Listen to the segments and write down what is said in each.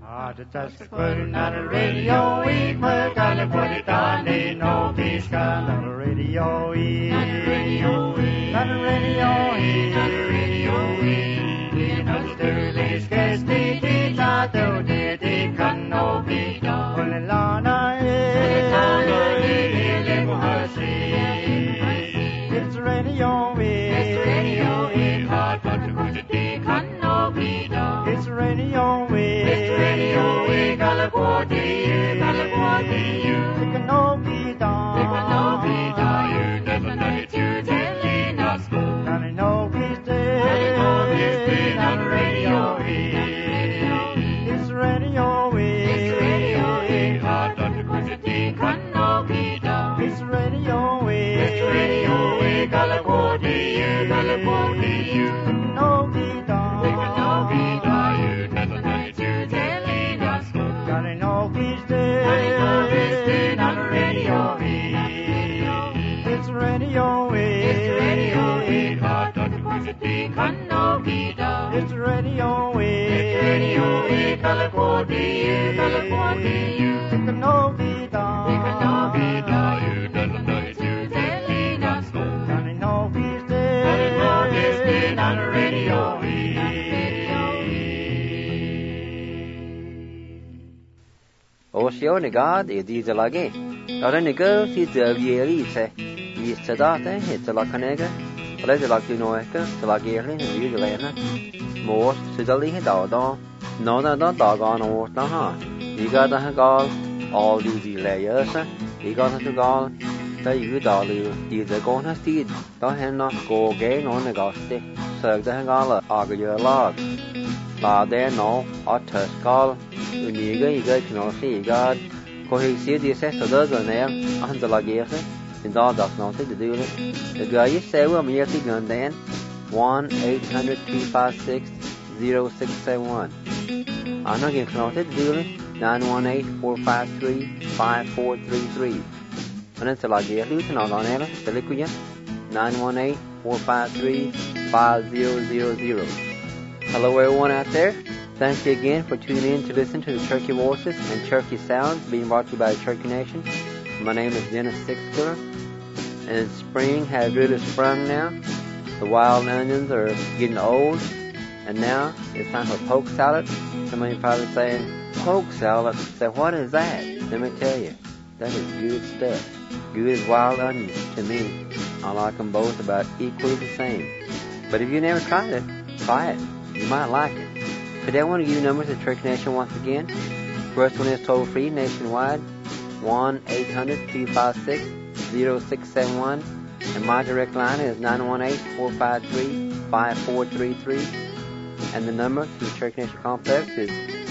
Just putting on the radio, we put on the put it on, ain't no peace on the radio, on the radio, on the radio, on the radio, in the sterling case, the teacher, the can no be done. Only Lana, it's radio, it's radio, hard but to put it, can no be done. It's radio, California, it can no be done. It can no be done. You never know it, you telling us. And I know he's dead. And I know he's dead on the radio. It's radio. It's radio. Hard on the quantity can no be done. It's radio. It's radio. California, California, it can no be done. It can no be done. You never know it, you telling us. And I know he's dead. I know he's dead on the radio. It's radio. It's radio. Hard on the quantity can no be done. It's radio. It's radio. California, California, it can no be done. It can no be done. You never know it, you telling us. And I know he's dead. And I know he's dead on the radio. Ocean God is these lagi. Aranigo si the se. Is sedate, it's a lacanega. Let the lucky noeca, the lagirlin, and usually more sidali head out. No, not dog on or the heart. You got a gall, all these layers. You got a gall. The dolly, the gonna steed. Don't hand not go gain on the gosti. Serve the gala, argue your log. La there no, otter skull. You can see you got. Cohesive the assess of those on there, and the lagation. And all does nothing to do with it. The guy you say, well, me gun then 1-800-256-0671. I'm not getting connected to do it. 918-453-5433. And it's like the illusion on air, the liquid 918-453-5000. Hello, everyone out there. Thank you again for tuning in to listen to the Turkey Voices and Turkey Sounds being brought to you by the Turkey Nation. My name is Dennis Sixler, and spring has really sprung now. The wild onions are getting old, and now it's time for poke salad. Somebody probably saying, poke salad? So what is that? Let me tell you, that is good stuff. Good as wild onions to me. I like them both about equally the same. But if you never tried it, try it. You might like it. Today I want to give you numbers of Turkey Nation once again. First one is toll-free nationwide, 1-800-256-0671. And my direct line is 918-453-5433. And the number to the Turkey Nation Complex is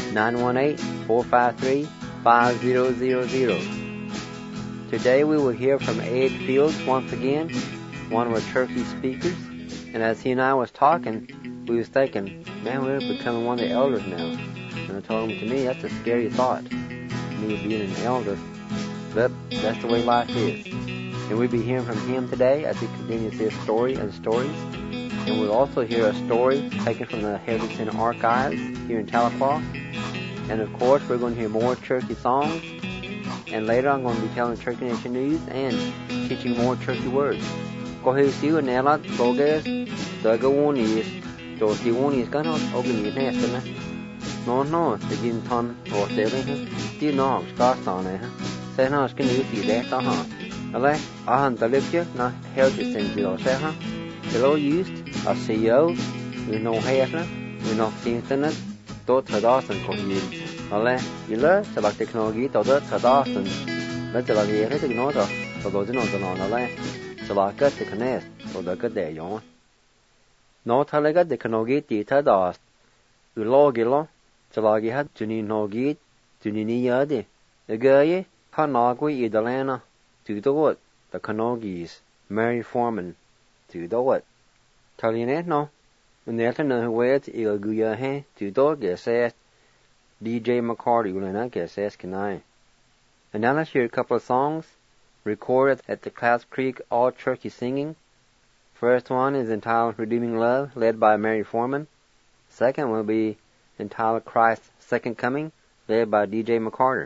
918-453-5000. Today we will hear from Ed Fields once again, one of our Turkey speakers. And as he and I was talking, we was thinking, man, we're becoming one of the elders now. And I told him, to me, that's a scary thought, me being an elder. But that's the way life is. And we'll be hearing from him today as he continues his story and stories. And we'll also hear a story taken from the Heritage Center Archives here in Tahlequah. And of course, we're going to hear more Turkey songs. And later I'm going to be telling Turkey Nation news and teaching more Turkey words. Kohesiu nela goges dagawunis dosiwunis ganos ogni nesena. No, the gin ton or sailing. Do no, Scarstone, Sena skin you there, Ale, Ahan Dalipia, not Heritage Center, Seha. Hello used, a CEO, you know Hefner, you know Sintonet, Dot Hadasan Kohesiu. Ale, you learn to like technology, Dot Hadasan. Let's like the Heritage Noda, so those in the Ale. So like the connect, so the good day, yon. No Talaga the Kanogiti Tadas. You logilo, so like you had to need no gate, to need yadi. The guy, Kanagui Idalana, to do it. The Kanogis, Mary Foreman, to do it. Talianet no. When the other words, Il Guyahe, to do guess DJ McCarty will not guess can I. And now let's hear a couple of songs recorded at the Clouds Creek All Turkey Singing. First one is entitled Redeeming Love, led by Mary Foreman. Second will be entitled Christ's Second Coming, led by DJ McCarter.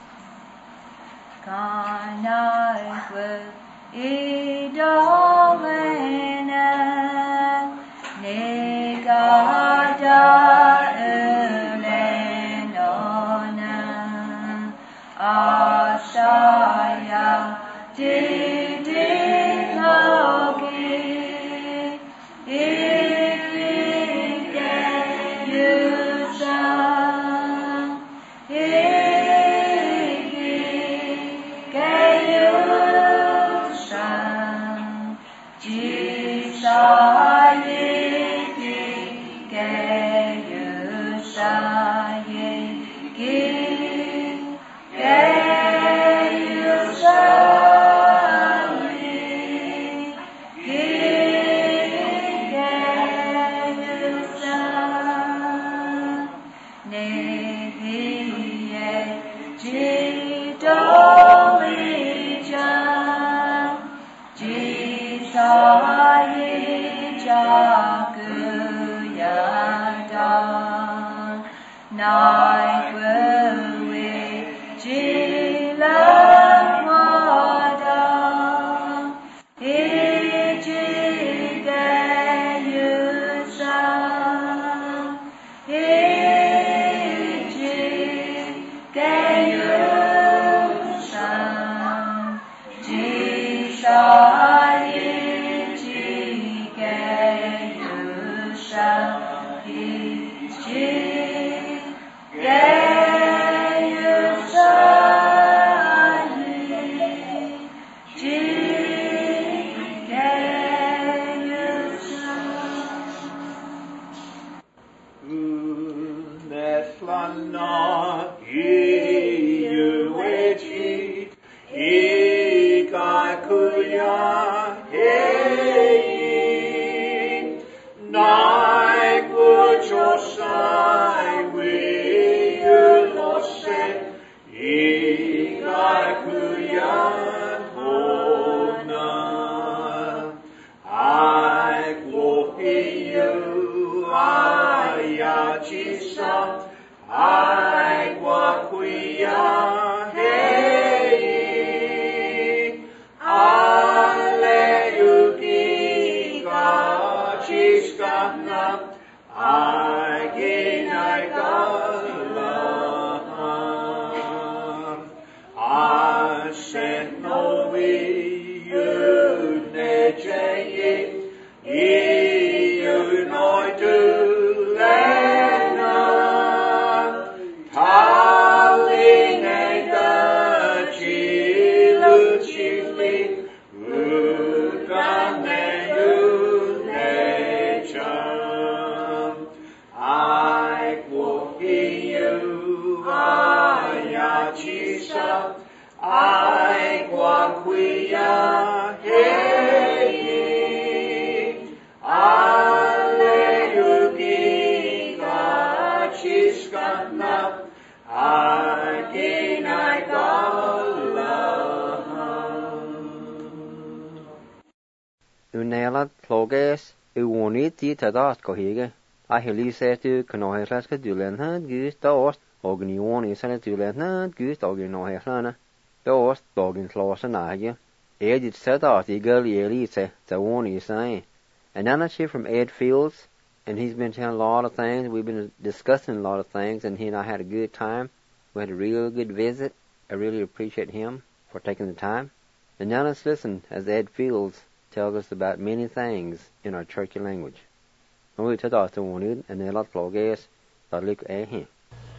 Unela Tloges Uoniti Tadas Kohige. I hear said to Kanoheslaska Dulenhan Gust Dost Ognion Isana Dulenhan Gust Oginoheslana. Dost Dogin Slosanaja. Edit Sadat Eagle Elise Tawoni Sai. And Anna from Ed Fields, and he's been telling a lot of things. We've been discussing a lot of things, and he and I had a good time. We had a real good visit. I really appreciate him for taking the time. And now let's listen as Ed Fields tells us about many things in our Cherokee language. No, we and a lot of that look at him.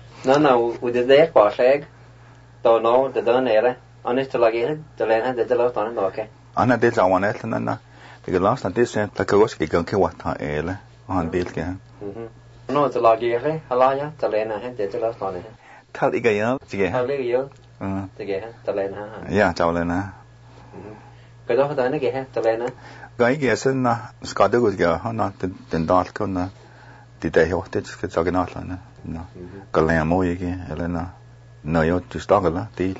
No, we did that quashag. Don't know the done era. Honest to like it, the land had the last on okay. Anna did I want it, and the last on this and like a was going to what on Bill. No, it's a log here, Halaya, the land I had the last on it. Tell Igayo, to get the land. Yeah, Jolena. But over the neck, the land. Guy guess and Scotty was go, not the dark corner. Did they have to get talking out? No, Galamo again, Elena. No, you're to stoggle, deal.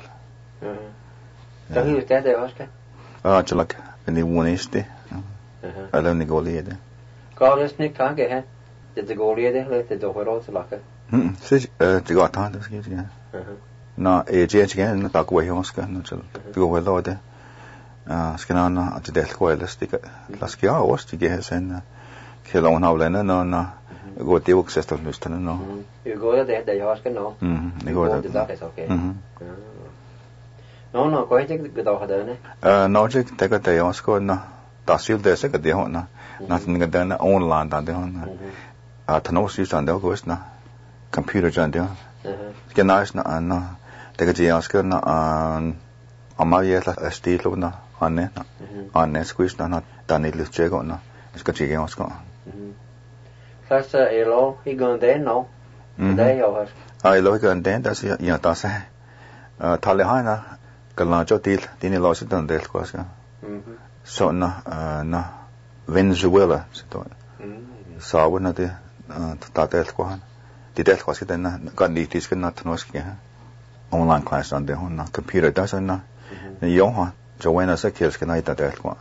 So he was dead there, Oscar? Oh, like, and the one is there. I don't go later. God is Nick Kage, Did go đi đấy lấy từ đồ hồi đó là cái. Sẽ chỉ có thằng đó cái gì. Nó AJ cái nó tao quay không cái nó chỉ go hồi đó đấy. Ska nó chỉ để quay là stick. Las kia ost cái sen cái lòng nào lên nó go tiêu cái system nữa nó. Go để hồi cái nó. Nó go để đó cái okay. Nó có cái đồ hồi đó này. Nó chỉ cái cái hồi cái nó ta siêu để sẽ cái điều nó cái đó nó online ta điều nó thằng nó siêu sản đó cái nó computer chẳng điều cái nó cái gì cái nó amma ye la steel lo na anne squeeze na ta ni lu che go na cái gì cái nó First elo he going there no today or ai lo cái đến đó sẽ ya ta sẽ thà lẽ hay na cái là cho tiền ni lo sẽ đón đến quá sao so na Venezuela sẽ đó sao vậy na thế ta đến quá thì đến quá sẽ đến na cái đi thì cái na thằng nó cái online class on the na computer đó sẽ na yếu ha cho when sẽ kia cái này ta đến quá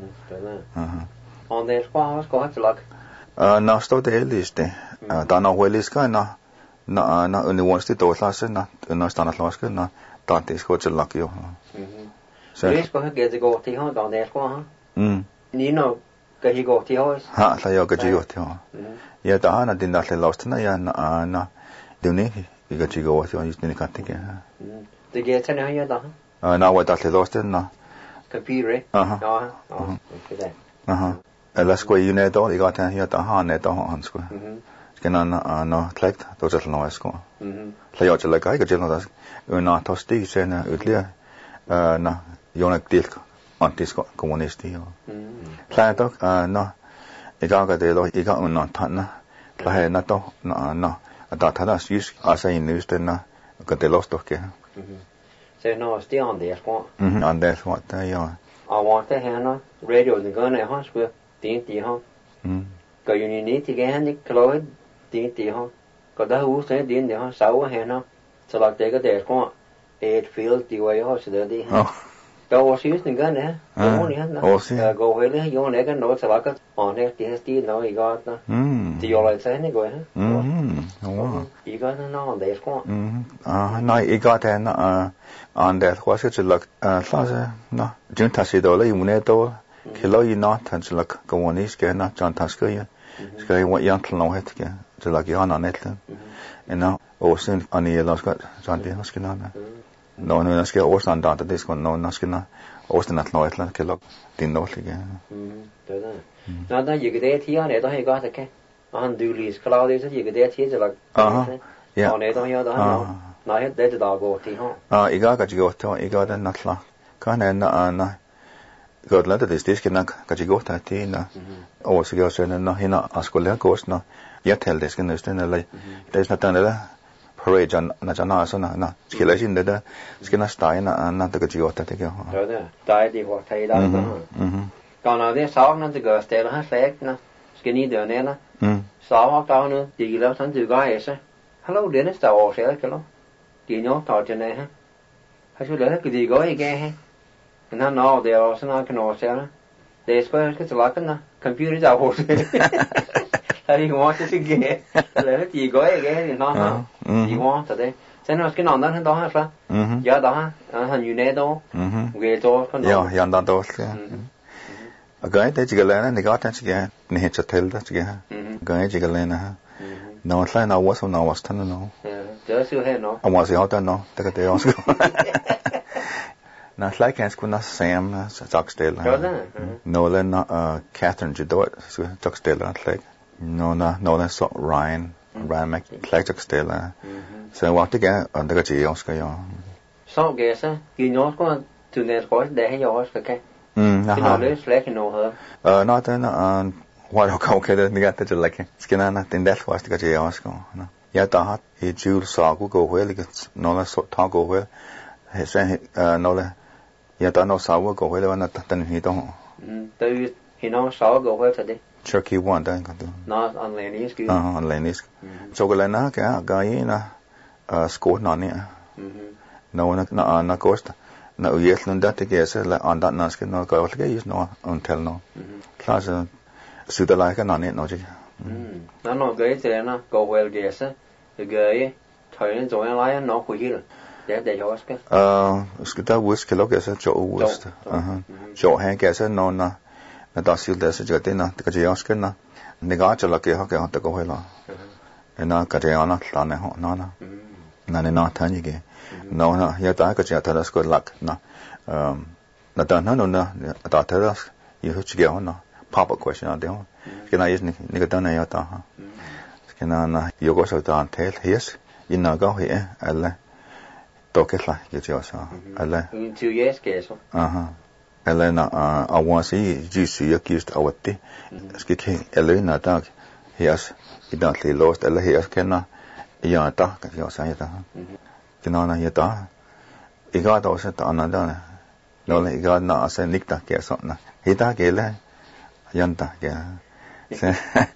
on there quá có hết luck na sto de list ta na well is cái na university to class na sta na class cái na ta thì có chỉ luck yo Please có cái gì go thì họ on there quá ha ni nó cái gì go thì họ ha là yo cái gì go thì họ ya ta na din da le lost na ya na điều này cái gì go thì họ just ni cái cái thì cái thế nào ya đó na wa ta le lost na computer đó cái đấy las ko yune do I got here ta ha ne to han sko cái nó collect to just no sko la yo chela cái no das na to sti se na utlia na yonak til antis ko communisti la to no I got cái lo I got no ta na la he na to na ta ta das use asa in news na cái de lost ke so no still on there quá on that what yo I want to have no radio the gun at hospital tiếng ho có những ní thì cái hắn cái lối tiếng ho có đó hú sẽ tiếng ho sáu hè nó sau đó cái để có eight field thì vậy ho sẽ đi ha đâu xíu những cái này đâu này nó go về đấy vô này cái nó sau đó cái on này thì nó ý có nó thì vô lại sẽ này rồi ha ý có nó để có nói ý có thế nó on that quá sẽ là sao nó chúng ta sẽ đó là dùng này đó khi lo nó thành là communist cái nó chọn thằng cái what young thằng hết cái chỉ là cái họ nói hết and now also anh ấy là cái chọn đi cái nó nó cái also anh đã tới cái nó cái nó also nó nói hết là cái lo tin đó cái đấy đó nó gì cái đấy thì anh ấy đó hay có cái anhดูlist cái lo đấy sẽ gì cái đấy thì là anh ấy đó hay đó nói hết đấy từ đầu go thì họ ý cái gì đó ý cái đó nó là cái này nó God lát tới cái na cái gì ta thì na ô sự cái chuyện na hina ascolea course na ya tell this cái này là there's not another parade na chana asana na cái này chính là cái na style na cái gì ta thì cái rồi đó style thì họ thấy đó còn là cái sáu nó thì cái style nó khác na cái này được nè na sáu hoặc tao nữa thì là thằng từ cái ấy hello đến nó tao sẽ cái đó thì nó tao trên này ha hay số là cái gì gói cái ha and now they are also not going to they swear it's like a computer out how do you want it to get let you go again no you want today sen nó cái nón đó đó hả sao giờ đó hình như này đó về cho con đó giờ đó đó cái đấy chỉ cái này này có cái này hết chật đó cái cái chỉ cái này ha nó sai nó was nó was thân nó giờ siêu hay nó ông was hot nó cái đấy ông na like as kuna Sam Chuckstella no then Catherine Jadot so Chuckstella like no then so Ryan Mac like Chuckstella so what to get on the gì ông cái so guess you know có từ này có để hay rồi cái nó lấy slack nó hơn nó then what okay then you got to like skin na tin that was cái gì ông cái ya ta hat he Jules saw go well no na so talk go well he said no la ya ta no saw go well na tan hi to từ he no saw go well today Turkey one dan ka tu no on Lenis ki on Lenis so cái na cái na score na ne no na cost na uyes lunda te ke se la on that nas ke no ka ke is no on tell no class su da la ka na ne no ji Nó gửi thì nó go well gesa. Gửi thời rồi lại nó quỳ hill. Để cho cái. Skita wis kilo gesa cho wis. Cho han gesa no na ta sil desa jate na ka je ask na. Niga chala ke ha ke ha ta go hela. Na ka je ana la na ho na na na thani ge. No na ya ta ka je ta das ko lak na. Na ta na no na ta ta das you hu ge ho na. Pop up question on them. Can I use Nigadana Yata? Can I Yogo Sodan tell his? You know, go here, Ella. Doketla, get yourself. Ella. 2 years, guess. Elena, I want to see you accused of what the Skiki Elena dog. He has evidently lost Ella here. Can I? Yata, get yourself. Can I Yata? He got also another. No, he got not as a Nicta, guess on. He dug Yanta ke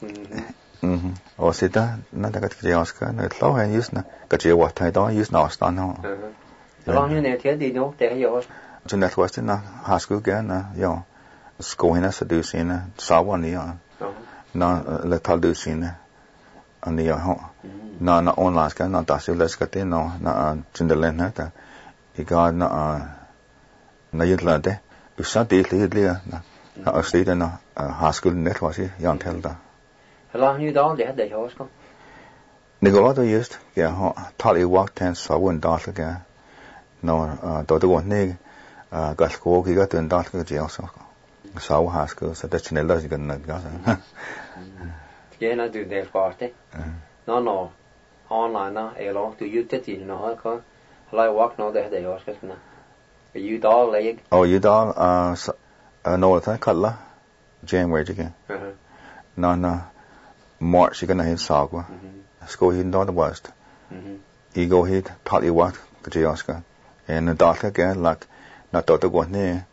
o sita na ta ka je aska na tlo han use na ka je wa thai da use na sta na long như này thế thì nó để yo so that was na high school ga na yo school na sa du sin na sa wa ni na le tal du sin na ani ya ho na online ka na ta se les ka te no na chindalen na ta iga na yitla de usa de le na Actually, na high school net was it young telda. Long như đó để cho con. Nicola to used yeah totally walk ten so one dot again. No to the one nig got school he got to dot go jail so high school so that's nella is gonna got. Yeah, na do that part. No online na a long to you tete no ha like walk no để cho con na. You đó lấy. Oh you đó no ta kalla January again. No March gonna hit sagwa. School hit on the west. Ego hit totally what the Oscar. And the dark again like not to go near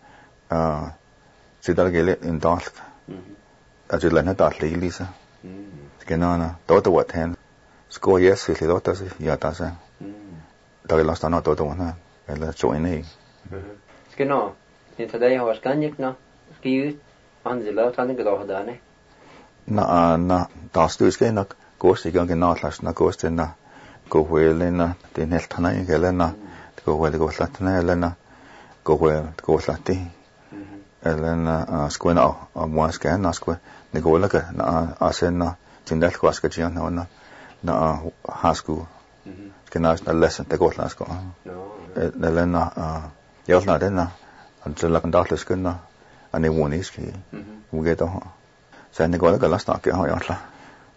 sidal in dark. As you learn that Lisa. Skenana, daughter what hand. School yes, if you daughter yatasa. Dog lost on daughter one and let's join a. Skenana. In today I was can't no ski on the left hand go down. Na das du ist gehen gost ich gegangen nach na gost na go welena den helt hana gelena go wel latna elena go latti elena skona was scan na skwa ne go laka na asena tindal kwas ka jian na high school skena na lesson te go lasko elena yelna dena until like doctors kunna ani woniski ugeto så det går ikke å snakke har jeg klart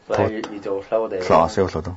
så så då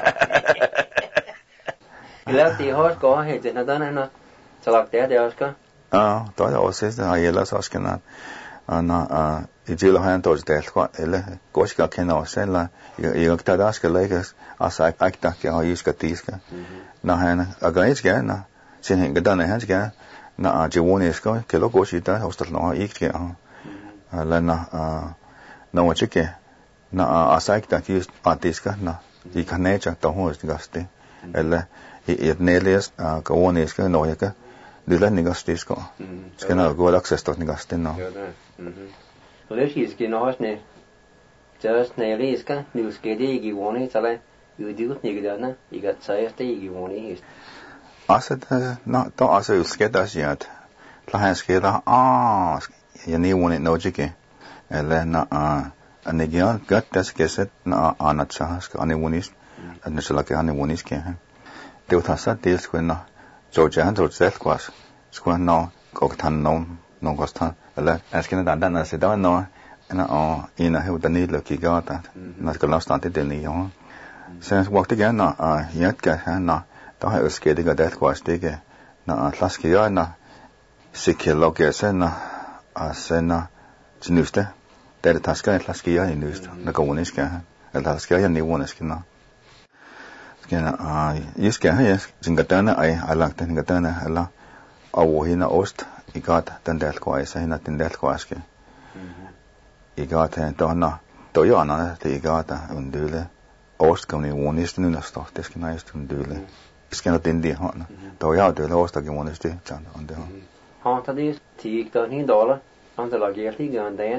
Left the horse go ahead and then så lagt det også då er det også det har jeg så skal na i jilo han tog det kvar eller går ikke at kende os selv jeg kan da skal lægge altså akta jeg har just got diska na han against gerne sin hænger der han skal na jewoni skal ke logo shita hostel no ikke lana no chike na asaik ta ki artiska na I kanecha ta hos gaste eller et neles ka oneska no yaka dilla ni gaste sko skena go access to ni gaste no Leshi ski no hasne just neleska nu skedi gi woni tale you do ni gidana I got say gi woni is asat na to asa skeda siat la han skeda ya ni woni no chike eller na anegian gat das keset na anachas ka anewonis anasala ke anewonis ke te uthasa tes ko na jojan jo sel kwas sko no ko than no gostan eller askena dan na se da no na ina he utani lo ki gata na ska last ante de ni yo sen wakti ga na yat ka na ta ha uske de ga det kwas de ke na laski ya na sikelo ke sen na asena Chinuste, der taska et laskia in nust, na koniska, el laskia ni woneska na. Skena yiska yes, zingatana I like den gatana ala awohina ost, igat den del kwaisa hina den del kwaske. Igat donna, to yana te igata undule, ost koni wonis nu na stof, det skena ist undule. Skena den di hana. To ja de ost ga wonis de chan ande. Han ta dis $10 han ta lager tigan den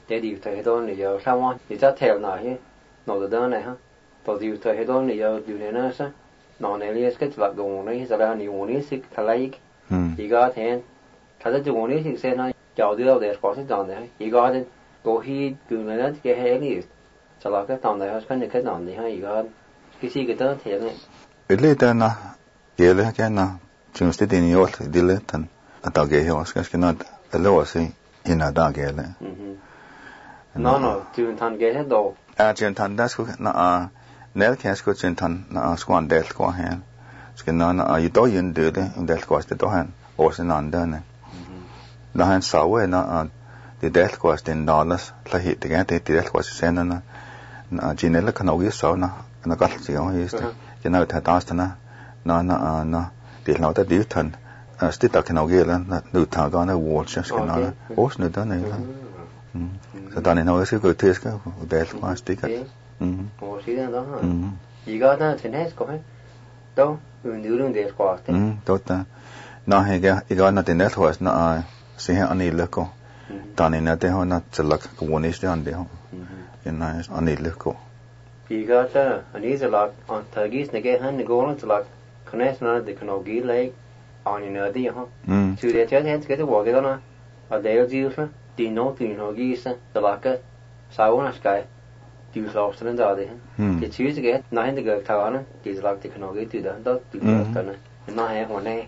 để điều thời đó này giờ sao on thì chắc theo nào chứ nó từ đó này ha tổ điều thời đó này giờ điều này nó sao nó này liên kết vật gồm này sẽ là nhiều này sẽ thay lại thì có thểถ้าจะวันนี้สิ่งเช่นนั้นจะเอาเรื่องเด็กก็สิ่งต่างๆอีกก็จะตัวที่กลุ่มนั้นที่ให้นี่จะเราก็ต่างๆเขาเนี่ยก็ต่างๆให้อีกก็ที่สิ่งก็ต้องเทียบเนี่ยเลยแต่นะเกี่ยวเลยแค่นะจึงสตินิยมดีเลยท่านต่อเกี่ยวกับสิ่งนั้นแต่ละวันสิ่งยินดีเกี่ยวเลยนั่นจึงทันเกี่ยวโตจึงทันได้สุดนะเนื้อแค่สุดจึงทันสกวันเดลก็เห็นสิ่งนั้นอยู่ตัวยืนเดือดเลยเดลก็จะตัวเห็นโอ้สิ่งนั้นเดินเนี่ยแล้วเห็นสาวเนี่ยที่เดลก็จะนอนแล้วละหิตอย่างเงี้ยที่เดลก็จะเส้นนั้นจีนแล้วขนมยี่สาวนะนักการเสียงยี่สิจะน่าจะตามสนะนะที่เราจะดิ้วทันสติตักขนมยี่แล้วดูทางก็น่าวอชสิ่งนั้นโอ้สิ่งนั้นนี่ละsåตอนนี้เราซื้อก็เทสก็เดลก็สติกโอ้สิ่งนั้นอีกก็น่าจะเนสก็ให้โตดูเรื่องเดลก็โตแต่น่าให้แกอีกก็น่าจะเนสหัวน่าสิ่งอันนี้เลิกก็ตอนนี้น่าจะหัวน่าจะลักกวนนิสต์อันเดียวยังไงอันนี้เลิกก็อีกก็จะอันนี้จะลักอันทากิสเนี่ยแกหันโกนจะลักคะแนนนั้นเด็กขนมกีเล็กอันนี้เนี่ยดีฮะชื่อเดียวเช่นก็จะบอกกันนะอันเดียวจีส์นะตีโน่ตีโนกีสจะลักก็สาวน่ะสกายตีสอบสนใจฮะที่ชื่อจะแกน่าเห็นเด็กท่านะที่จะลักตีขนมกีตีเดินต่อตีกันนะน่าเห็นหัวแน่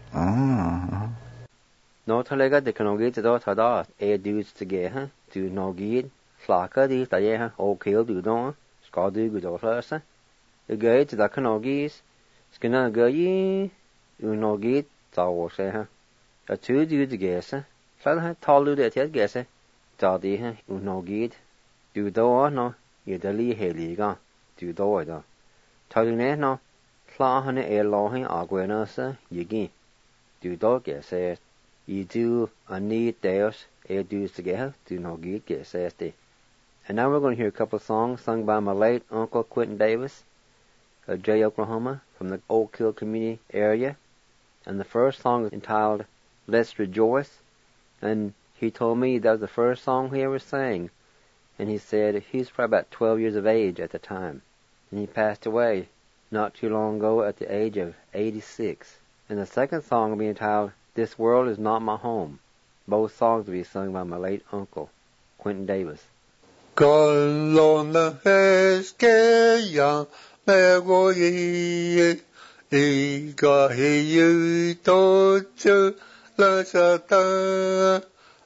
โน้ตอะไรก็เด็กขนมกีจะต่อท่าต่อดูจะแกฮะดูโนกีสลักก็ดีแต่ยังฮะโอเคดูโน่ก็ดูกูจะรู้สึกเกย์จะตักขนมกีสกินน่ะเกย์โนกีจะว่าใช่ฮะแต่ชื่อดูจะแกสแล้วฮะทอลดูเด็กที่แกสจะดีฮะโนกีดูตัวเนาะอยู่เดลี่เฮลีก็ดูตัวไอ้ตัวทอลเนี่ยเนาะล้อให้เอลให้อากวนน่ะสิยิ่งดูตัวแกสอีดูอันนี้เดียวดูจะแกดูโนกีแกสติ And now we're going to hear a couple of songs sung by my late Uncle Quentin Davis of Jay, Oklahoma, from the Oak Hill community area. And the first song is entitled Let's Rejoice. And he told me that was the first song he ever sang. And he said he was probably about 12 years of age at the time. And he passed away not too long ago at the age of 86. And the second song will be entitled This World Is Not My Home. Both songs will be sung by my late uncle, Quentin Davis. Con la es que ya me voy y caí todo la sata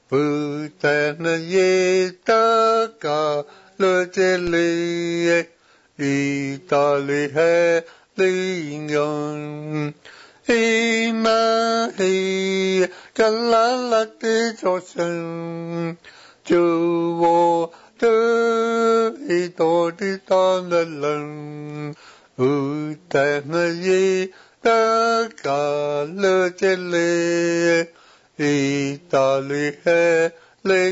puta yeta ka lo chele y tali he lingon y ma hi kalala te chosen chu ý tổ đi ta lần ta gì ta cả lơ trên lê ý ta lê he lê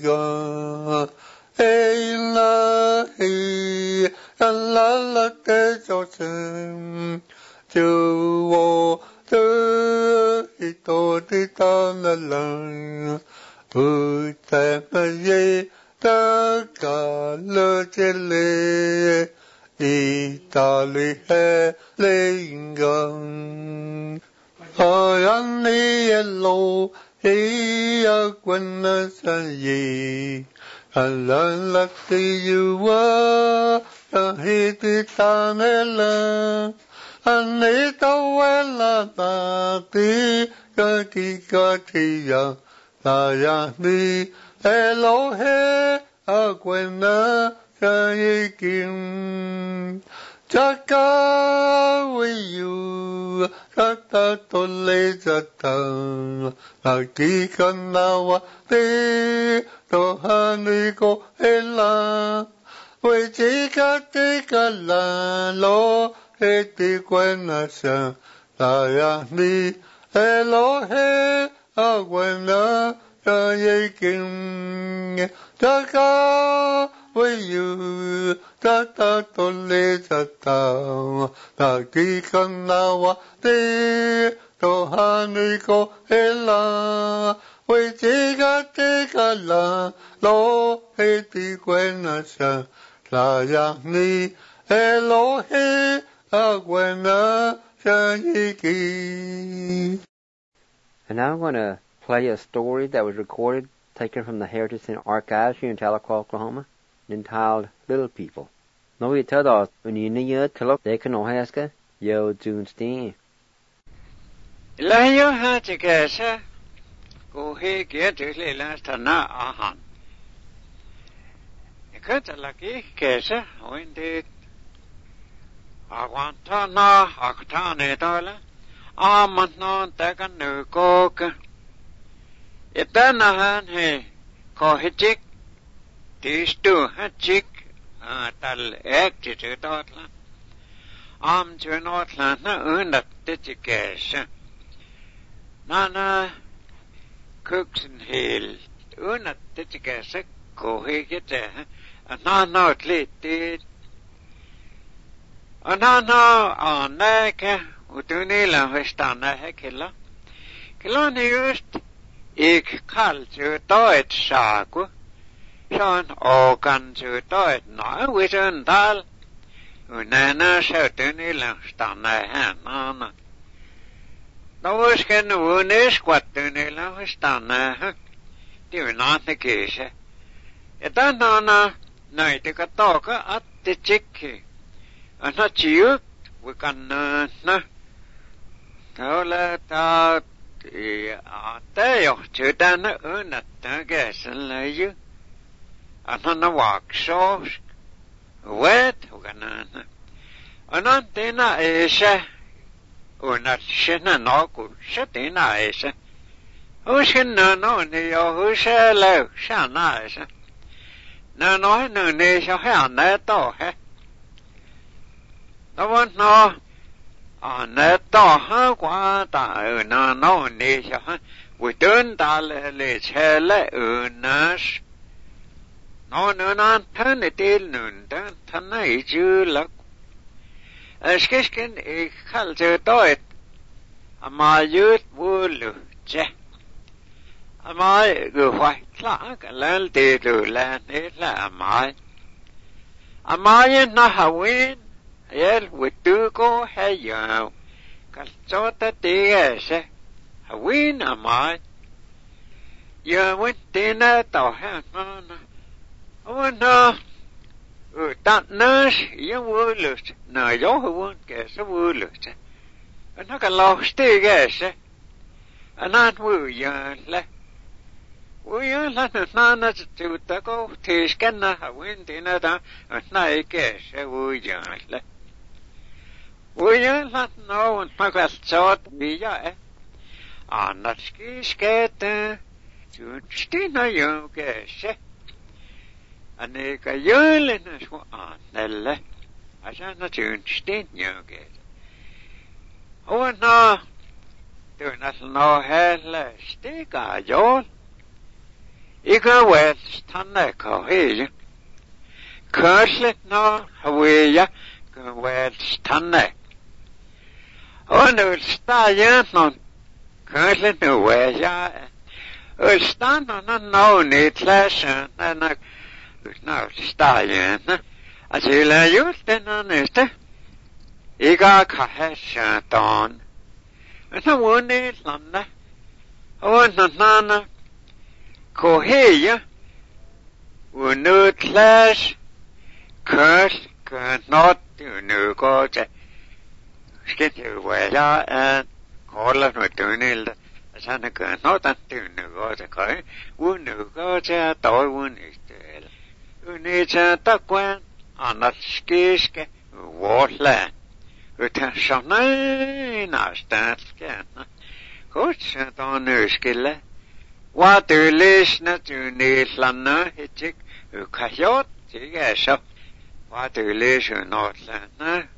ga ê la hi la la te cho sen chu vô ý tổ đi ta lần ta gì ta cả lơ trên lê ý ta lê he lê gần hỏi anh đi lô ý quên sa gì anh lần lắc đi yêu quá hi ti ta nè la anh ấy tao quen là ta ti ka ti ya ta ya đi hello he akwena kayikim chaka with you kata tole jata akikanawa te tohani ko ela we chika tika la lo he ti kwena sa la ya ni hello he akwena kayikim chaka with you tata tole jata akikanawa te tohani ko ela 为这个啦，罗黑的关那啥，那样你罗黑啊关那啥一个。 And now I'm going to play a story that was recorded, taken from the Heritage Center archives here in Tahlequah, Oklahoma, entitled Little People. Nå vi tar da, when you need to look, they can all ask her, yo, June Steen. Layo ha chikasa, go he get to the last na ahan. A cut a lucky kesa, when did I want to know, Octane dollar. Amant non takan nu coca. Itanahan he, cohichick, these two hatchick, tal active dotla. To Northland, that dedication. Nana cooks and hill, that dedication, cohigate, and nana lit did. And nana on neck. Utunila hestana hekilla. Kilon just ik kaltu toet saku. Sean okan tu toet na witun dal. Unana sautunila stana hanana. No wisken wunis quatunila hestana. Do not the case. Etanana nightika toka at the chicky. And not you, we can na. Tola ta teo chudana una tagasan la you. Anana walk sauce. Wet uganana. Anantina esha. Una shina noku shatina esha. Ushina no ni yo usha lo shana esha. No ni sha hana to he. No one no. Nè to ha qua ta no ni cha we đơn ta le che le nas no na thân til nun ta thân này chứ lắc skisken ik khal che toet ama yut bulu che ama gu hoai tla ka lal te lu la ne la ama yen na hawin Yel we do go hey yo. Kalchota tiese. A win am I. You went dinner to have on. Oh no. That nurse, you will lose. No, you won't guess a will lose. And I can lost to guess. And not will you let. Will you let us not to go to scan a win dinner down and not guess a will you let. Will you not know when I got thought be ya? I'm not scared to stina you guess. And they got you in this one, Nella. I shall not stin you guess. Oh no, do not know hell, stick a yawl. You go well, stand there, here. Curse it no, away ya, go well, stand there. Oh no, stand ya, no, curse it no, where ya. Oh, stand on a no need lesson, and I no stand ya. I say, la you stand on it. You got a head on. And I won't need London. Oh, no. Coheya, we no clash, curse, not to no go to skit away and call it with Dunil. As I can not until no go to call, we no go to a toy one is there. We need a duckwan on that skisk, waterland. We can some nine, I stand scan. Coach, on no skill. What do listen to Nisland, Hitchik, who Kayot, Tigasha? What do listen not learn?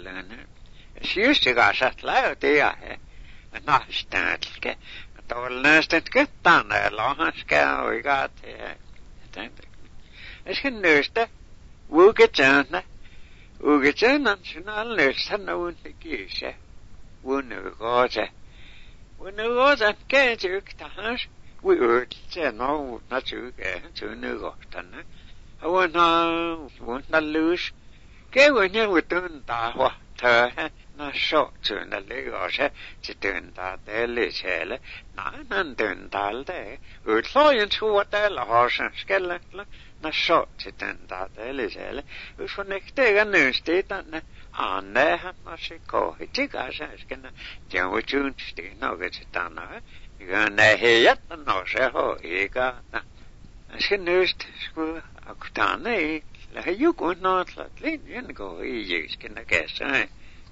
She used to go shut loud, dear, and not stand. I told nurse that get down there long scale we got here. It's a nurse that will get on. We'll get on and soon I'll nurse and no one to kiss. We'll no go there. We'll no go that can't you to hush. we urt che no na chu ke chu nu go tan na wa na lose ke we ne we tun ta wa thơ nó sọ chuyện là lấy gọi sẽ chỉ tiền ta để lấy xe là nên tiền ta để lo yên chua để là họ sẽ cái là nó sọ chỉ tiền ta để lấy xe là phần này cái nữa thì ta nè nè nó sẽ có chỉ cả sẽ cái này chẳng có chuyện thì nó cái chỉ ta nói cái này hết nó sẽ có ý cả cái nữa cái ta này là yêu của nó là lấy những cái gì cái này cái sai.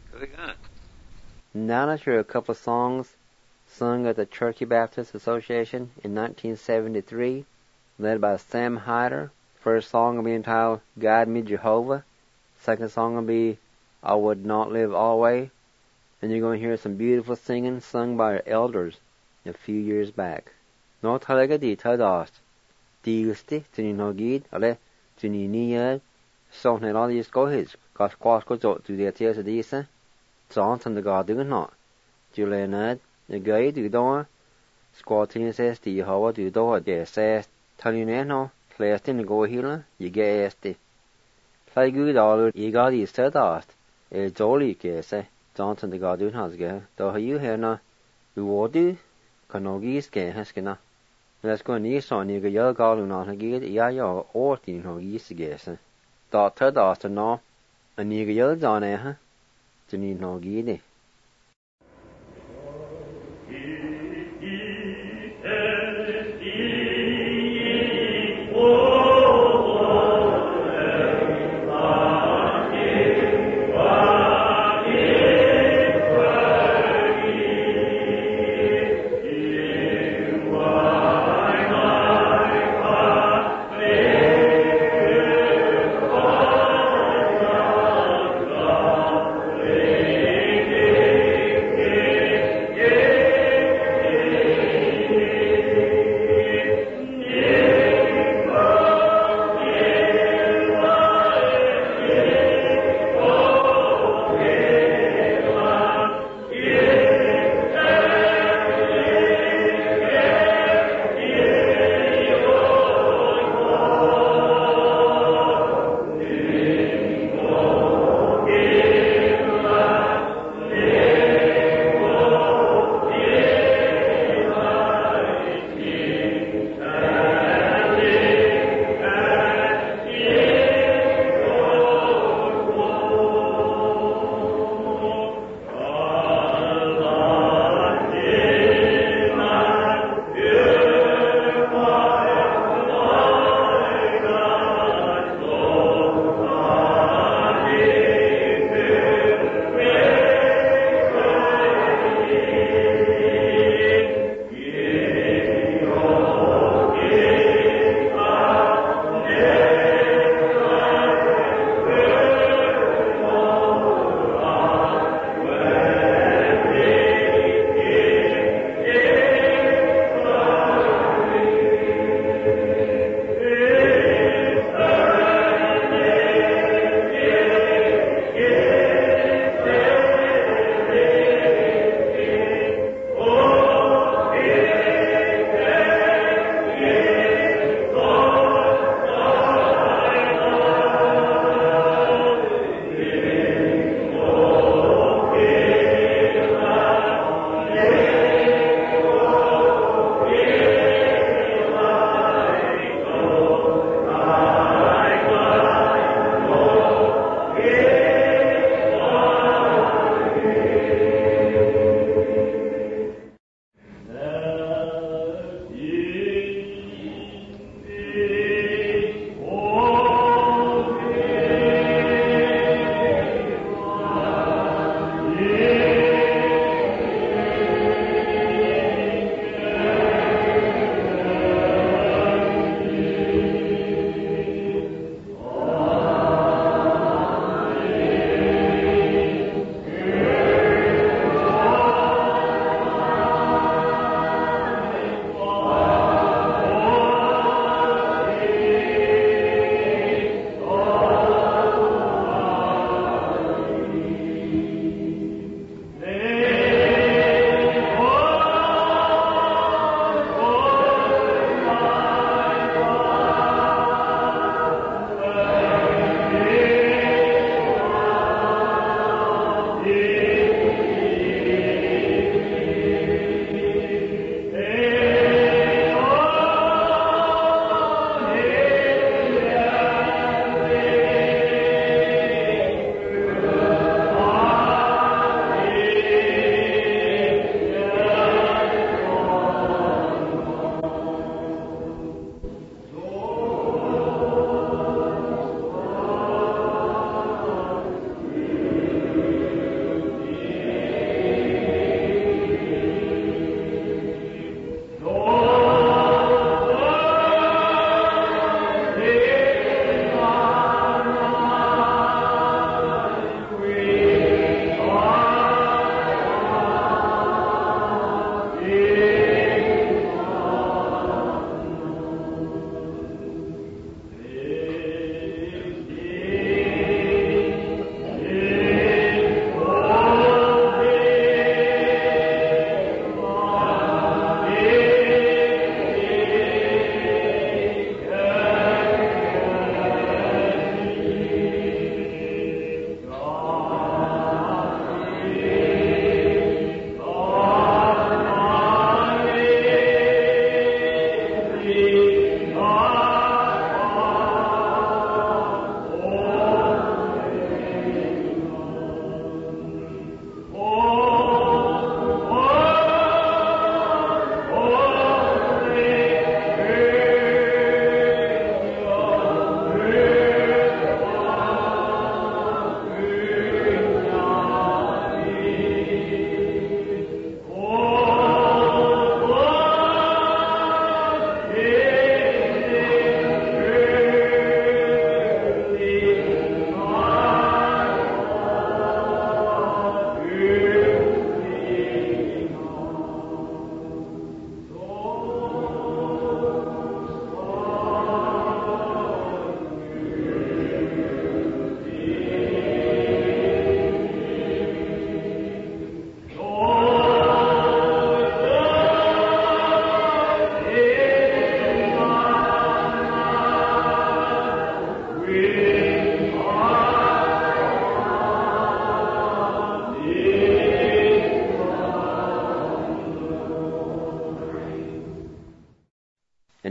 Now let's hear a couple songs sung at the Cherokee Baptist Association in 1973, led by Sam Hyder. First song will be entitled Guide Me Jehovah. Second song will be I Would Not Live Always. And you're going to hear some beautiful singing sung by our elders a few years back. No talaga di tadost. Diusti tuni no gid ale tuni niya so ne all these go his got squash go to the tears of these Johnson the God do not. Julianad, the guy do door. Squatting says the Jehovah do door, there says, tell you no, placed in the go healer, you get the. Play good all, you got these said asked. A jolly case, Johnson the God do not get, though you hear no, you would do, Kanogis get Haskina. Let's go near son, you get your garland on a gate, ya or in her yeast guess. Doctor Dawson no, and you get your on eh, to need no giddy. Thank you.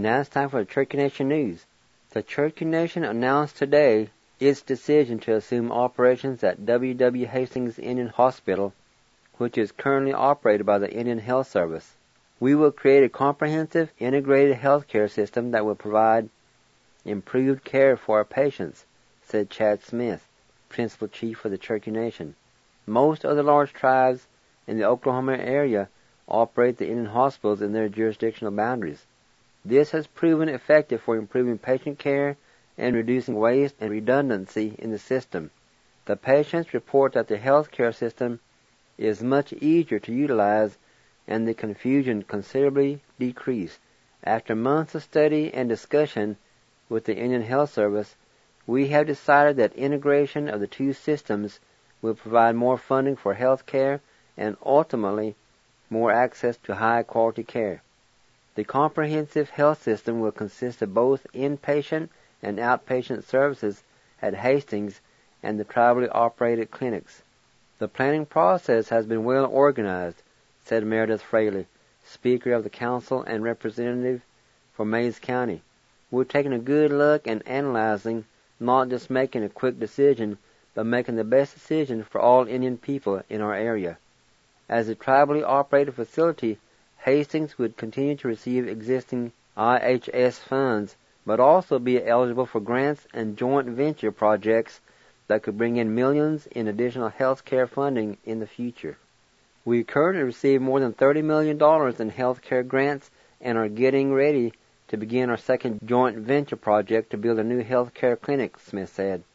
And now it's time for the Cherokee Nation News. The Cherokee Nation announced today its decision to assume operations at W.W. Hastings Indian Hospital, which is currently operated by the Indian Health Service. We will create a comprehensive, integrated healthcare system that will provide improved care for our patients, said Chad Smith, Principal Chief for the Cherokee Nation. Most of the large tribes in the Oklahoma area operate the Indian hospitals in their jurisdictional boundaries. This has proven effective for improving patient care and reducing waste and redundancy in the system. The patients report that the healthcare system is much easier to utilize and the confusion considerably decreased. After months of study and discussion with the Indian Health Service, we have decided that integration of the two systems will provide more funding for health care and ultimately more access to high-quality care. The comprehensive health system will consist of both inpatient and outpatient services at Hastings and the tribally operated clinics. The planning process has been well organized, said Meredith Fraley, Speaker of the Council and Representative for Mayes County. We're taking a good look and analyzing, not just making a quick decision, but making the best decision for all Indian people in our area. As a tribally operated facility, Hastings would continue to receive existing IHS funds, but also be eligible for grants and joint venture projects that could bring in millions in additional health care funding in the future. We currently receive more than $30 million in health care grants and are getting ready to begin our second joint venture project to build a new health care clinic, Smith said.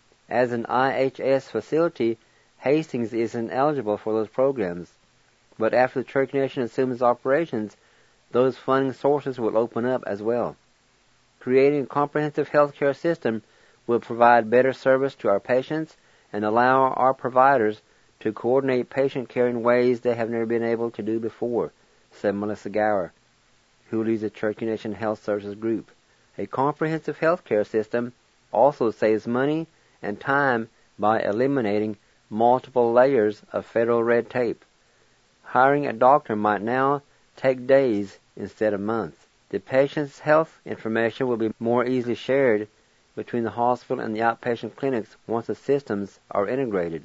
As an IHS facility, Hastings isn't eligible for those programs. But after the Cherokee Nation assumes operations, those funding sources will open up as well. Creating a comprehensive healthcare system will provide better service to our patients and allow our providers to coordinate patient care in ways they have never been able to do before, said Melissa Gower, who leads the Cherokee Nation Health Services Group. A comprehensive healthcare system also saves money and time by eliminating multiple layers of federal red tape. Hiring a doctor might now take days instead of months. The patient's health information will be more easily shared between the hospital and the outpatient clinics once the systems are integrated.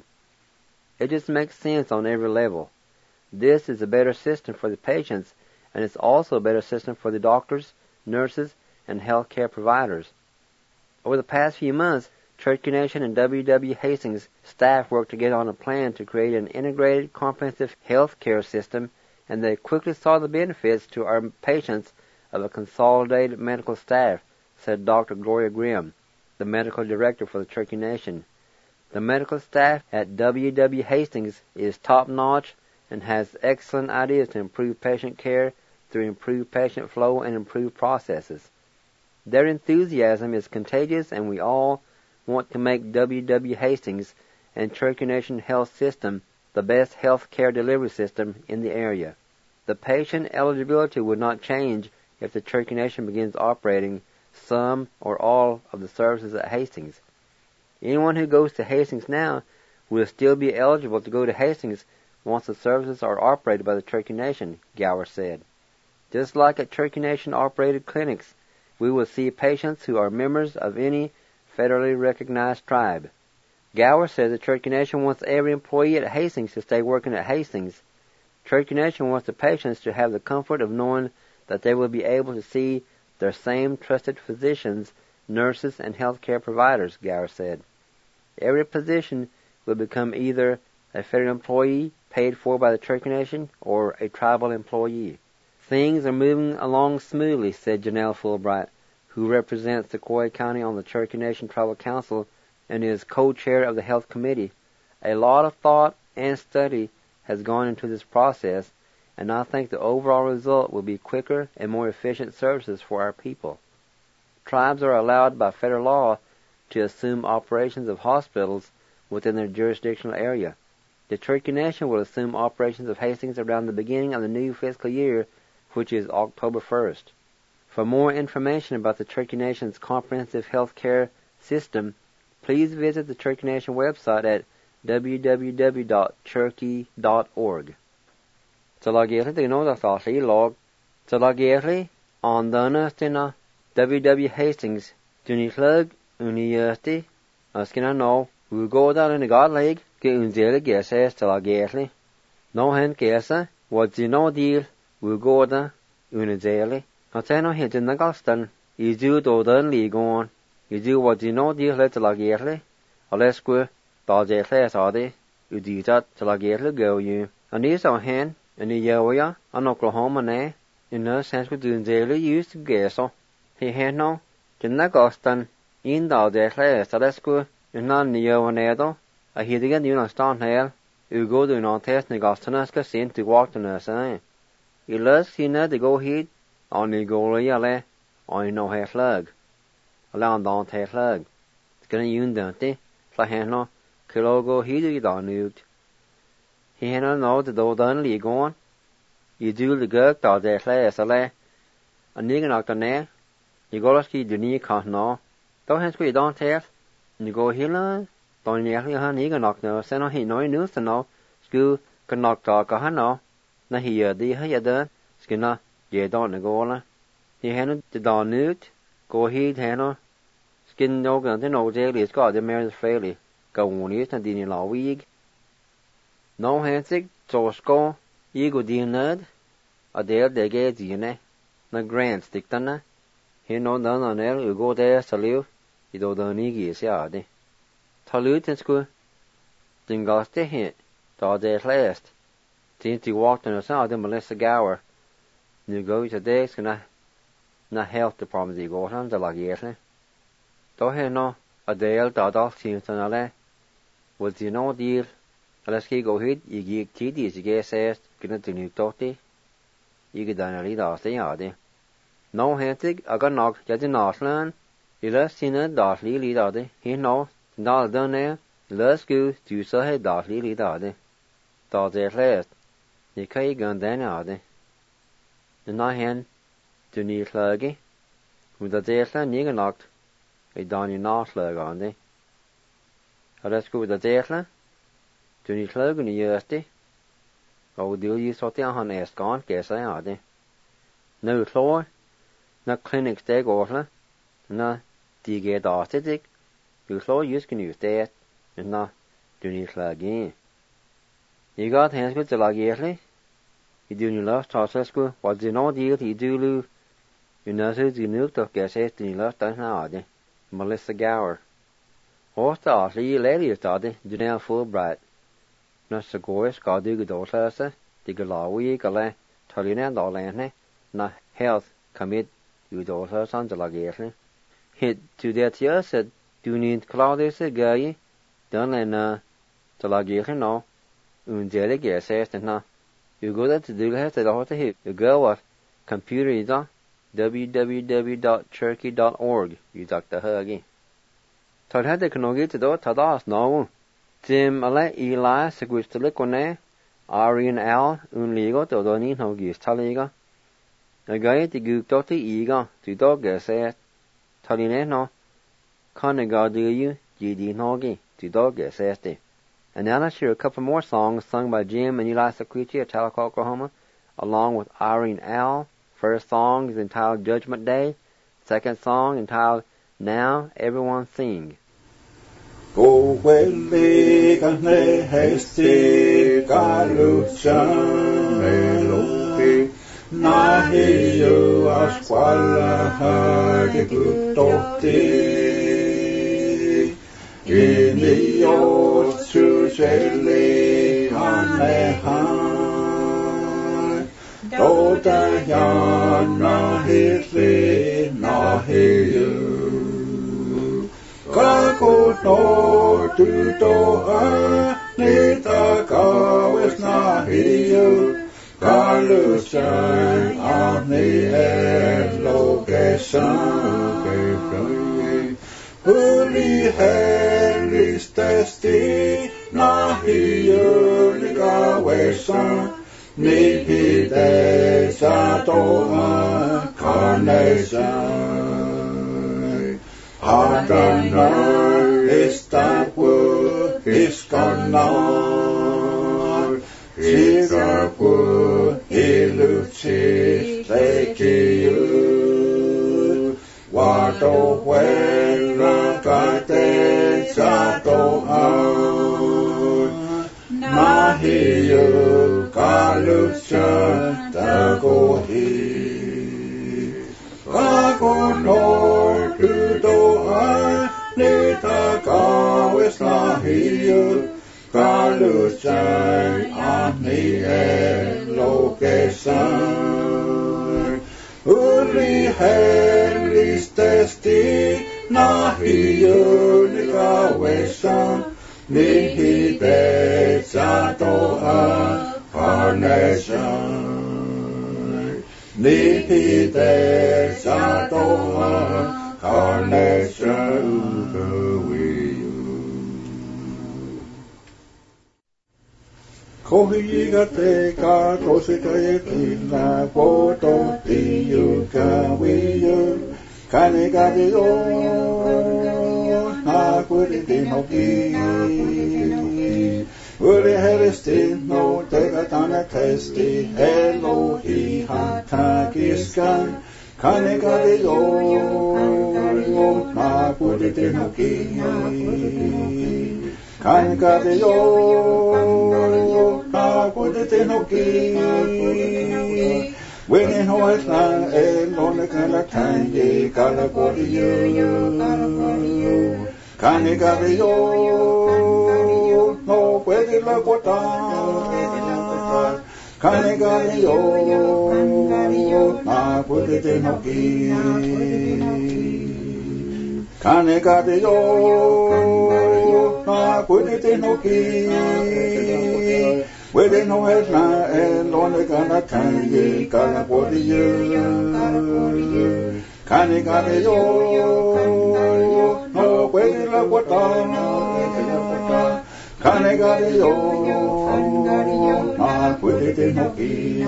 It just makes sense on every level. This is a better system for the patients, and it's also a better system for the doctors, nurses, and healthcare providers. Over the past few months, Cherokee Nation and W.W. Hastings staff worked together on a plan to create an integrated, comprehensive health care system, and they quickly saw the benefits to our patients of a consolidated medical staff, said Dr. Gloria Grimm, the medical director for the Cherokee Nation. The medical staff at W.W. Hastings is top-notch and has excellent ideas to improve patient care through improved patient flow and improved processes. Their enthusiasm is contagious, and we all want to make W.W. Hastings and Cherokee Nation Health System the best health care delivery system in the area. The patient eligibility would not change if the Cherokee Nation begins operating some or all of the services at Hastings. Anyone who goes to Hastings now will still be eligible to go to Hastings once the services are operated by the Cherokee Nation, Gower said. Just like at Cherokee Nation-operated clinics, we will see patients who are members of any federally recognized tribe. Gower said the Cherokee Nation wants every employee at Hastings to stay working at Hastings. Cherokee Nation wants the patients to have the comfort of knowing that they will be able to see their same trusted physicians, nurses, and healthcare providers, Gower said. Every position will become either a federal employee paid for by the Cherokee Nation or a tribal employee. Things are moving along smoothly, said Janelle Fulbright, who represents Sequoyah County on the Cherokee Nation Tribal Council and is co-chair of the Health Committee. A lot of thought and study has gone into this process, and I think the overall result will be quicker and more efficient services for our people. Tribes are allowed by federal law to assume operations of hospitals within their jurisdictional area. The Cherokee Nation will assume operations of Hastings around the beginning of the new fiscal year, which is October 1st. For more information about the Cherokee Nation's comprehensive health care system, please visit the Cherokee Nation website at www.cherokee.org. Tsalagirli, the know the log. Tsalagirli, Andana W.W. Hastings, Juni Slug, Uni Askina no, we go down in the God Lake, get unzele gesa till I get no hen gesa, what's no deal, we go down, unzele. Not say no hint in the Goston, you do do done league on, you do what you know deal let till I get unless go, Dodge class are they, you do that till I get go you. And these are hen, and the Yoya, and Oklahoma ne, in no sense we do daily use to gesa. He had no, in the Goston, in Dodge class, let's go. In none the Yoanado, I hear again you not stand here, you go to non test the Gostonaska sin to walk to nurse, eh? You lust he not to go heat, on you go yale, on you no hair slug. Allow don't hair slug. It's gonna yun dante, Flahano, kilo go heat you don't nuked. He had no know the do done league on. You do the gurk dog their class, a lay. A nigger knocked on there, you go to ski do knee can't know. Don't have to don't test. You go here, don't you have any knock no, send on he no news to know, school can knock talk a hano, na here, the hay done, skinner, ye don't go. He handed the dawn newt, go heed hano, skin no gun to no daily, it's got the marriage fairly, go on it and din law week. No handsig, so score, ye go dear nerd, a dare de gay dine, na grand stick dana, he no done on air, you go there, salute. I do the nigi is yard. Talut in school. Then got the hint. Dog at last. Since he walked on the side of Melissa Gower. You go to days can not help the problem they got on the lagierly. Don't he know a dale dog off seems on a lay. Was you no deal? Unless he go hit, you get kitty as you get says, get into new totty. You get down a lead off the yard. No handig, I got knocked, get in Northland. He left sinner darkly lead out he know, not done there, let's go to so head darkly lead out Dodge at last. He can't gun then out in my hand, to need sluggy, with the deathland nigger knocked, a donny not slug on thee. Let's go with the deathland, to need slug in the yersty. Oh, do you sort the on ask on, guess I are no floor, no clinic steg orla, no. Die get artig, you slow use can use that, and not do need again. You got hands with the lagierly, you do your last toss school, what's the no deal you do loo, you know who's the milk of guess it in your last time now, Melissa Gower. Horse the artly lady is daddy, do now full bright. Not so gorgeous, God do good also, the galawi, gala, Tolina and all land, not health, commit, you do also on the lagierly. Hit to that year said, do need Claudius a guy, done and the lagierly no, unzele guess and na. You go there to do that at all to hit. You go at computer is on www.cherokee.org. You Dr. Huggy. Todd had the canoe to do Tadas no. Tim Ale Eli Seguistalico Arian Al Unligo to Doni no gis Taliga. A guy to go to the Ega to dog guess Taline no. Conaga do you, GD Nogi, to dog guess And now let's hear a couple more songs sung by Jim and Eli Sequiti at Talcott, Oklahoma, along with Irene Al. First song is entitled Judgment Day. Second song entitled Now Everyone Sing. Go welli kanne heisti kalutsan melopi nahi jo asqualla hadi guttotti inni jo suseli hanne han Dota yan nahi nahi Kako no tu to a nita kawes na hiu kalusan ani location Huli helis testi na hiu ni kawesan ni pide sa toha carnation Adonai istapu iskanar Ikapu iluchi lekiu hiyo kalusya takohi. Kakonor tutoan nita kawes na hiyo kalusya ahni elokesan. Uli henris testi na hiyo ni kawesan ni bet sa toa carnation. Ni bet sa toa carnation Kohiga te ka tosika yetina poto tiyu ka wiyu kane ka diyo na kuri dinoki uri heristi no tega tana testi Elohi hatakiskan kane ka diyo na kuri dinoki kane ka diyo Tenoki, when in Hoy's land, and on the Calatangi, Calapodio, Canigario, no, where the Lagota, Canigario, na put it in Hoki, Canigario, na put it in Hoki. Where no has na and on the Calatangi, Calapodio, Canigario, no, where the Lagota, Canigario, na put it in Hoki.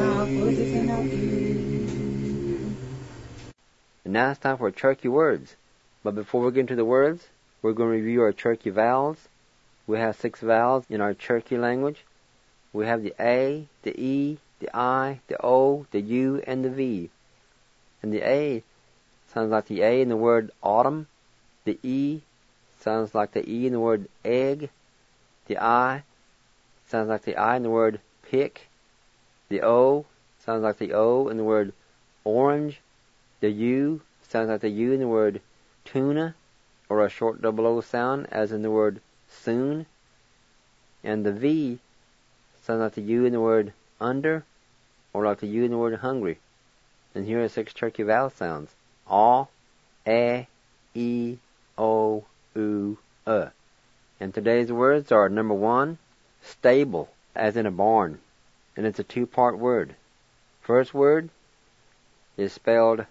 And now it's time for Cherokee words. But before we get into the words, we're going to review our Cherokee vowels. We have 6 vowels in our Cherokee language. We have the A, the E, the I, the O, the U, and the V. And the A sounds like the A in the word autumn. The E sounds like the E in the word egg. The I sounds like the I in the word pick. The O sounds like the O in the word orange. The U sounds like the U in the word tuna, or a short double O sound, as in the word soon. And the V sounds like the U in the word under, or like the U in the word hungry. And here are 6 Cherokee vowel sounds. A, E, O, U, And today's words are, number 1, stable, as in a barn. And it's a 2-part word. First word is spelled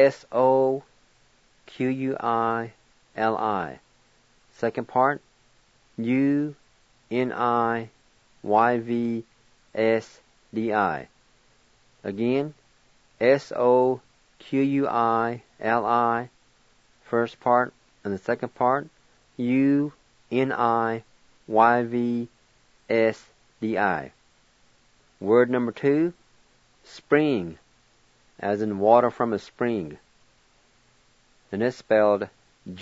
S-O-Q-U-I-L-I. Second part, U-N-I-Y-V-S-D-I. Again, S-O-Q-U-I-L-I, first part, and the second part, U-N-I-Y-V-S-D-I. Word number 2, spring, as in water from a spring. And it's spelled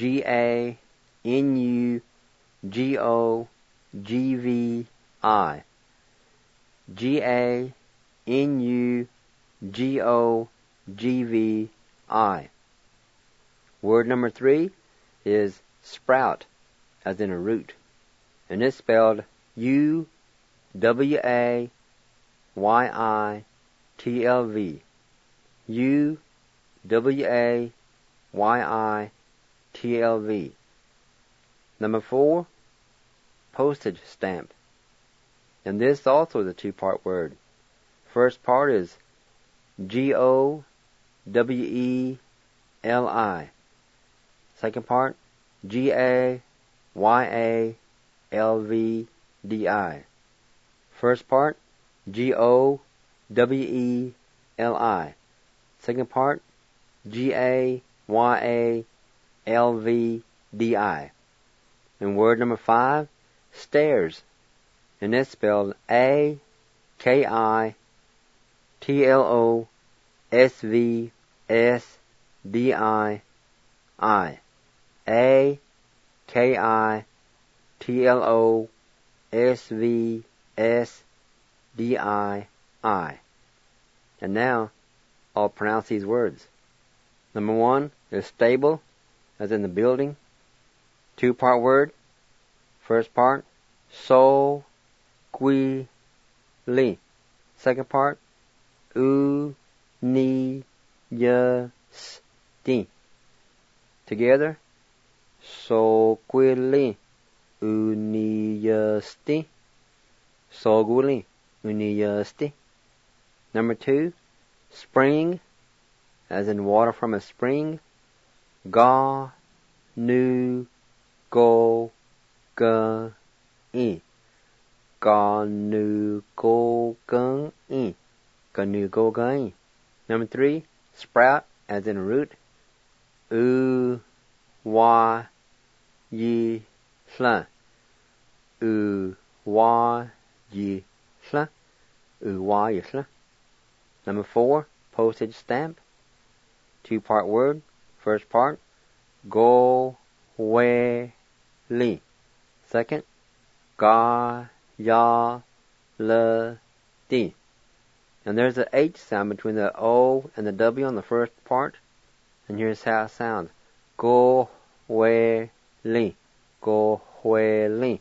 G-A-N-U-G-O-G-V-I. G-A-N-U-G-O-G-V-I. Word number 3 is sprout, as in a root. And it's spelled U-W-A-Y-I-T-L-V. U-W-A-Y-I-T-L-V. Number 4, postage stamp. And this also is a 2-part word. First part is G-O-W-E-L-I. Second part, G-A-Y-A-L-V-D-I. First part, G-O-W-E-L-I. Second part, G-A-Y-A-L-V-D-I. And word number 5, stairs. And it's spelled A-K-I-T-L-O-S-V-S-D-I-I. A-K-I-T-L-O-S-V-S-D-I. D-I-I. And now, I'll pronounce these words. Number 1 is stable, as in the building. 2-part word. First part, so, qui, li. Second part, u, ni, ya, sti. Together, so, qui, li, u, ni, ya, sti. So, qui, li, u, ni, ya, sti. Number 2, spring, as in water from a spring. Ga, nu, go, ga, i. Ga, nu, go, ga, i. Ga, nu, go, ga, i. Number 3, sprout, as in root. U, wa, yi, hla. U, wa, yi, hla. U, wa, yi, hla. Number 4, postage stamp. 2-part word. First part, go, we, li. Second, ga, ya, le, di. And there's an H sound between the O and the W on the first part. And here's how it sounds. Go, we, li. Go, we, li.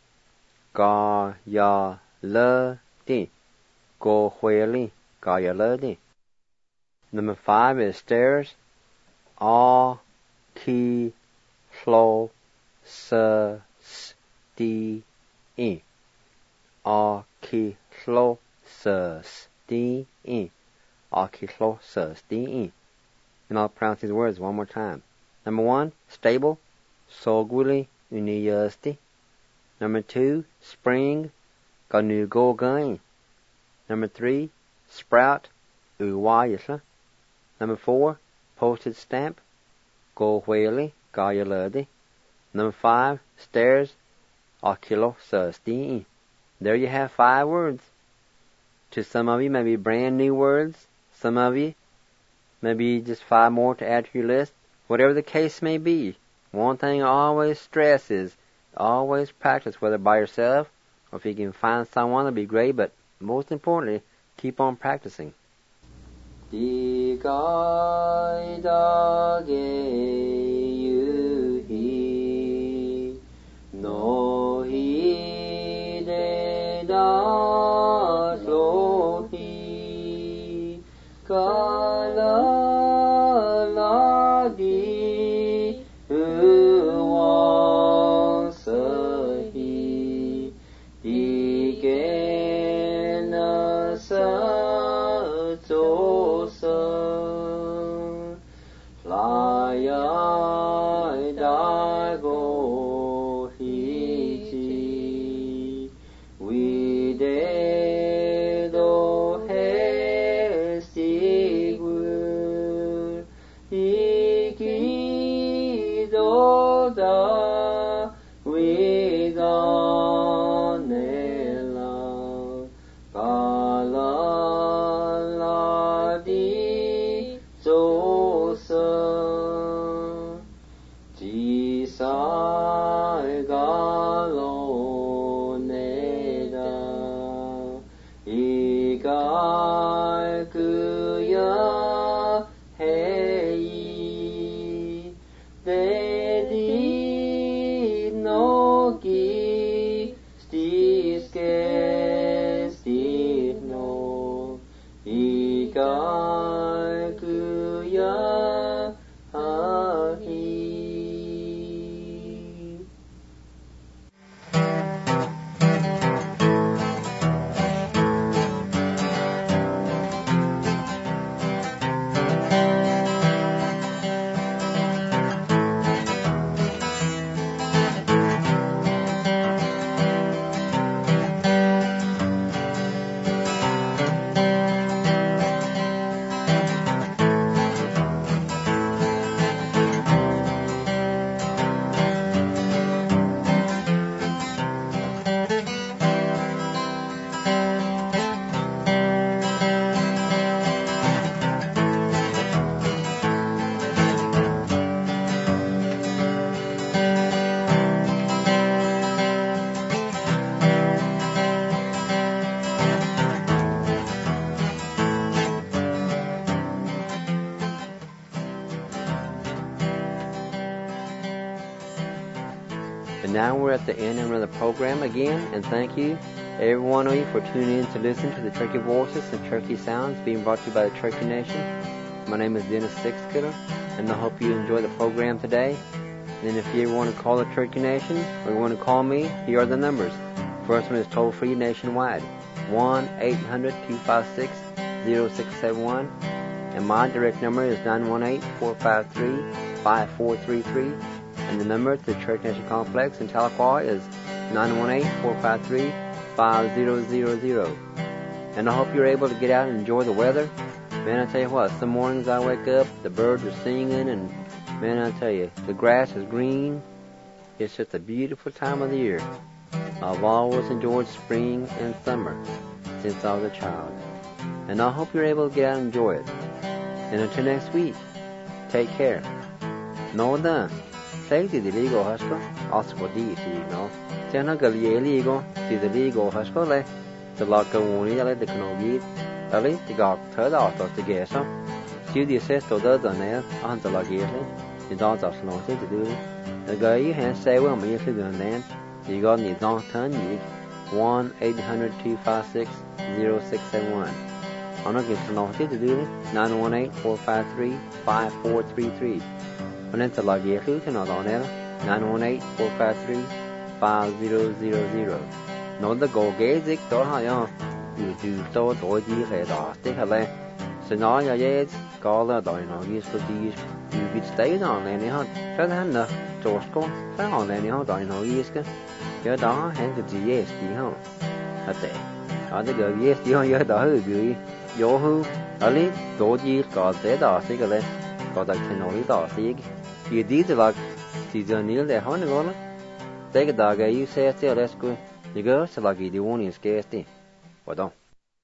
Ga, ya, le, di. Go, we, li. Ga, ya, le, di. Number 5 is stairs. A, ki, hlo, se, sti, i. A, ki, hlo, se, sti, i. A, ki, hlo, se, sti, i. And I'll pronounce these words one more time. Number 1, stable. So, guli, uni, sti. Number 2, spring. Ga, nu, go, ga. Number 3, sprout. U, wa, yisla. Number 4, postage stamp. Go, whaley, ga, ya, le, Number 5, stairs. A, kilo, se, sti. There you have 5 words. To some of you, maybe brand new words. Some of you, maybe just 5 more to add to your list. Whatever the case may be, one thing I always stress is always practice, whether by yourself or if you can find someone, it'd be great, but most importantly, keep on practicing. Di gai da ge yu hi no hi de da so hi ka la la di u wa se hi di ge na sa now we're at the end of the program again, and thank you, every one of you, for tuning in to listen to the Turkey Voices and Turkey Sounds being brought to you by the Turkey Nation. My name is Dennis Sixkiller, and I hope you enjoy the program today. And if you want to call the Turkey Nation or you want to call me, here are the numbers. First one is toll-free nationwide, 1-800-256-0671. And my direct number is 918-453-5433. And the number to the Church Nation Complex in Tahlequah is 918-453-5000. And I hope you're able to get out and enjoy the weather. Man, I tell you what, some mornings I wake up, the birds are singing, and man, I tell you, the grass is green. It's just a beautiful time of the year. I've always enjoyed spring and summer since I was a child. And I hope you're able to get out and enjoy it. And until next week, take care. No done. Say to the legal hospital, Oscar D, you know. Say no go legal to the legal hospital, the lock of one, the canoe, at least the gog third out of the gas. To the assessed of the nail on the luggage, the dogs are slow to do it. The guy you have say, well, me if you're going then, you got the don't turn you 1-800-256-0671. I'm not getting to to do it. 918-453-5433. When it's a luggage, you can not on there. 918-453-5000. No, the go gaze, it don't have you do so toy the head off. Take a lay. So now your yates, call the dino, use for these. You could stay on any hot. Try to hand the Tosco. Try on any hot dino, yes. Your dog hands to the yes, the home. At the other go, yes, the on your dog, you. Yo who, a lead, go years, got dead or cigarette. Got a canoe or sig. You did like Caesar Neil, the honey. Take a dog, you say, let's go. You go, so like you do one is scarcity. Well done.